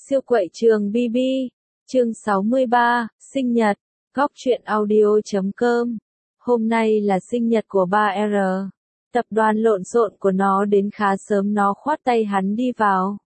Siêu quậy trường BB, chương 63, sinh nhật, góc truyện audio.com. Hôm nay là sinh nhật của 3R. Tập đoàn lộn xộn của nó đến khá sớm, nó khoát tay hắn đi vào.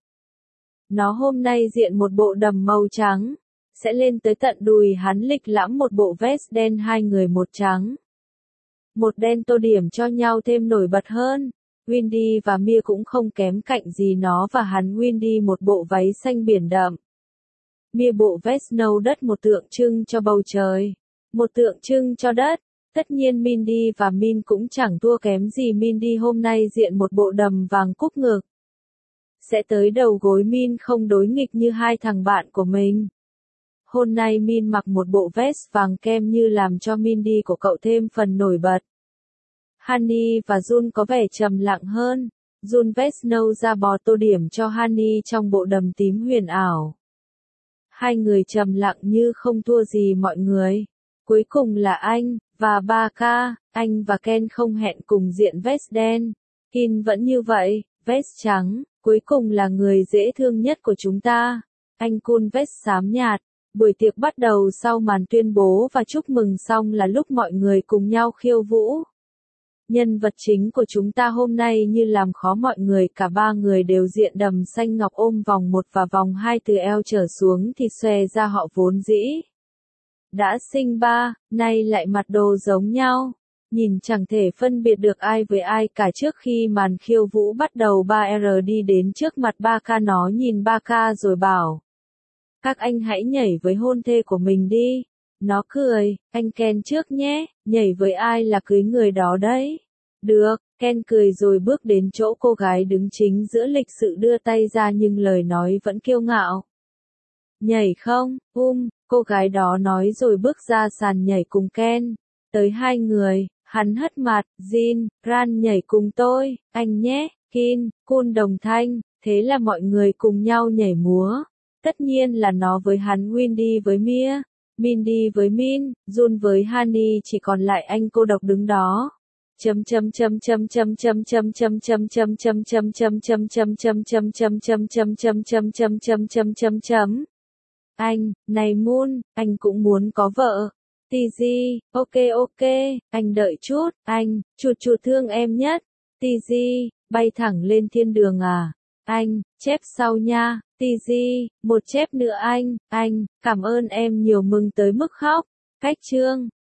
Nó hôm nay diện một bộ đầm màu trắng, sẽ lên tới tận đùi hắn, lịch lãm một bộ vest đen, hai người một trắng. Một đen tô điểm cho nhau thêm nổi bật hơn. Windy và Mia cũng không kém cạnh gì nó và hắn. Windy một bộ váy xanh biển đậm, Mia bộ vest nâu đất, một tượng trưng cho bầu trời, một tượng trưng cho đất. Tất nhiên Mindy và Min cũng chẳng thua kém gì. Mindy hôm nay diện một bộ đầm vàng cúp ngực, sẽ tới đầu gối. Min không đối nghịch như hai thằng bạn của mình. Hôm nay Min mặc một bộ vest vàng kem như làm cho Mindy của cậu thêm phần nổi bật. Honey và Jun có vẻ trầm lặng hơn. Jun vest nâu da bò tô điểm cho Honey trong bộ đầm tím huyền ảo. Hai người trầm lặng như không thua gì mọi người. Cuối cùng là anh và Baka. Anh và Ken không hẹn cùng diện vest đen. Kin vẫn như vậy, vest trắng. Cuối cùng là người dễ thương nhất của chúng ta, anh Kun vest xám nhạt. Buổi tiệc bắt đầu sau màn tuyên bố và chúc mừng xong là lúc mọi người cùng nhau khiêu vũ. Nhân vật chính của chúng ta hôm nay như làm khó mọi người, cả ba người đều diện đầm xanh ngọc ôm vòng 1 và vòng 2 từ eo trở xuống thì xòe ra. Họ vốn dĩ đã sinh ba, nay lại mặc đồ giống nhau, nhìn chẳng thể phân biệt được ai với ai cả. Trước khi màn khiêu vũ bắt đầu, 3R đi đến trước mặt Baka. Nó nhìn Baka rồi bảo: các anh hãy nhảy với hôn thê của mình đi. Nó cười: anh Ken trước nhé, nhảy với ai là cưới người đó đấy. Được, Ken cười rồi bước đến chỗ cô gái đứng chính giữa, lịch sự đưa tay ra nhưng lời nói vẫn kiêu ngạo. Nhảy không? Cô gái đó nói rồi bước ra sàn nhảy cùng Ken. Tới hai người, hắn hất mặt: Jin, Ran nhảy cùng tôi, anh nhé. Kin, Kun đồng thanh, thế là mọi người cùng nhau nhảy múa. Tất nhiên là nó với hắn, Windy với Mia, Mindy với Min, Jun với Honey, chỉ còn lại anh cô độc đứng đó. Anh, này Moon, anh cũng muốn có vợ. TG, ok, anh đợi chút, anh, chuột thương em nhất. TG, bay thẳng lên thiên đường à? Anh, chép sau nha. TG, một chép nữa anh, cảm ơn em nhiều, mừng tới mức khóc. Cách chương